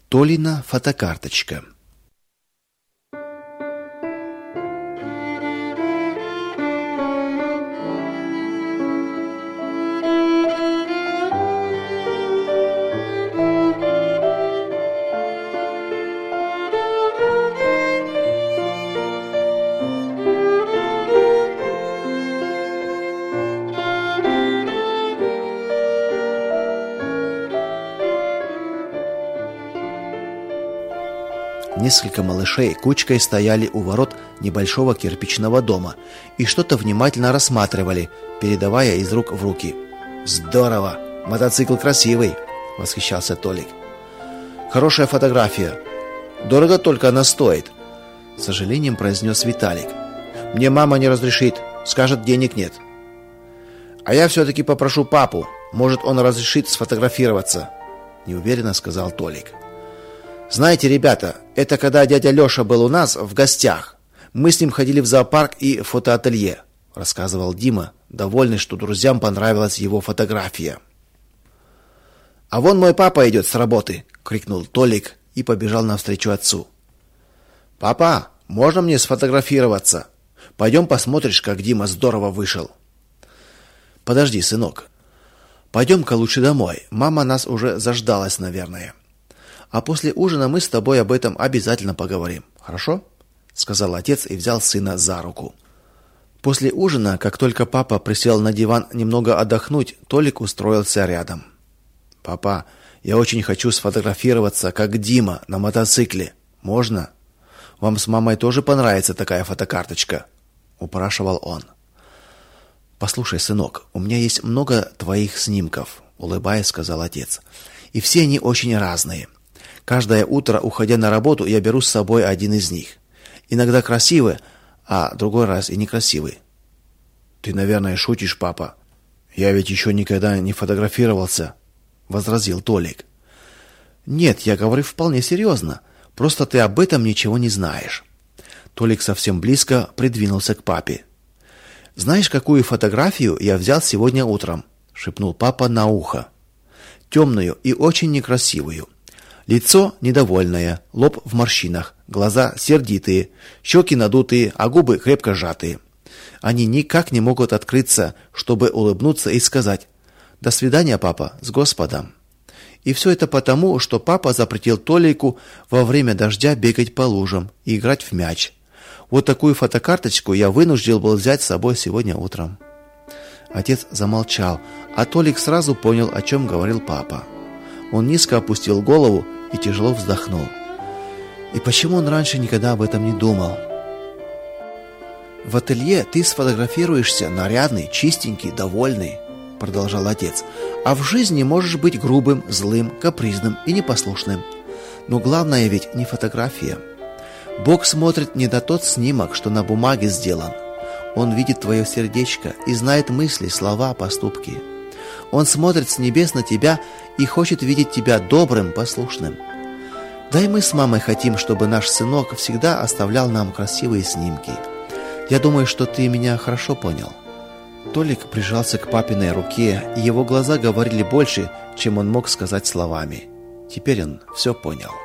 Толина фотокарточка. Несколько малышей кучкой стояли у ворот небольшого кирпичного дома и что-то внимательно рассматривали, передавая из рук в руки. «Здорово! Мотоцикл красивый!» — восхищался Толик. «Хорошая фотография. Дорого только она стоит», — с сожалением произнес Виталик. «Мне мама не разрешит, скажет, денег нет». «А я все-таки попрошу папу, может, он разрешит сфотографироваться», — неуверенно сказал Толик. «Знаете, ребята, это когда дядя Леша был у нас в гостях. Мы с ним ходили в зоопарк и фотоателье», — рассказывал Дима, довольный, что друзьям понравилась его фотография. «А вон мой папа идет с работы», — крикнул Толик и побежал навстречу отцу. «Папа, можно мне сфотографироваться? Пойдем посмотришь, как Дима здорово вышел». «Подожди, сынок. Пойдем-ка лучше домой. Мама нас уже заждалась, наверное. А после ужина мы с тобой об этом обязательно поговорим. Хорошо?» — сказал отец и взял сына за руку. После ужина, как только папа присел на диван немного отдохнуть, Толик устроился рядом. «Папа, я очень хочу сфотографироваться, как Дима, на мотоцикле. Можно? Вам с мамой тоже понравится такая фотокарточка?» — упрашивал он. «Послушай, сынок, у меня есть много твоих снимков», — улыбаясь, сказал отец. «И все они очень разные. Каждое утро, уходя на работу, я беру с собой один из них. Иногда красивый, а другой раз и некрасивый». «Ты, наверное, шутишь, папа. Я ведь еще никогда не фотографировался», — возразил Толик. «Нет, я говорю вполне серьезно. Просто ты об этом ничего не знаешь». Толик совсем близко придвинулся к папе. «Знаешь, какую фотографию я взял сегодня утром?» — шепнул папа на ухо. «Темную и очень некрасивую. Лицо недовольное, лоб в морщинах, глаза сердитые, щеки надутые, а губы крепко сжатые. Они никак не могут открыться, чтобы улыбнуться и сказать: «До свидания, папа, с Господом». И все это потому, что папа запретил Толику во время дождя бегать по лужам и играть в мяч. Вот такую фотокарточку я вынужден был взять с собой сегодня утром». Отец замолчал, а Толик сразу понял, о чем говорил папа. Он низко опустил голову и тяжело вздохнул. И почему он раньше никогда об этом не думал? «В ателье ты сфотографируешься нарядный, чистенький, довольный», — продолжал отец. «А в жизни можешь быть грубым, злым, капризным и непослушным. Но главное ведь не фотография. Бог смотрит не на тот снимок, что на бумаге сделан. Он видит твое сердечко и знает мысли, слова, поступки. Он смотрит с небес на тебя и хочет видеть тебя добрым, послушным. Да и мы с мамой хотим, чтобы наш сынок всегда оставлял нам красивые снимки. Я думаю, что ты меня хорошо понял». Толик прижался к папиной руке, и его глаза говорили больше, чем он мог сказать словами. Теперь он все понял.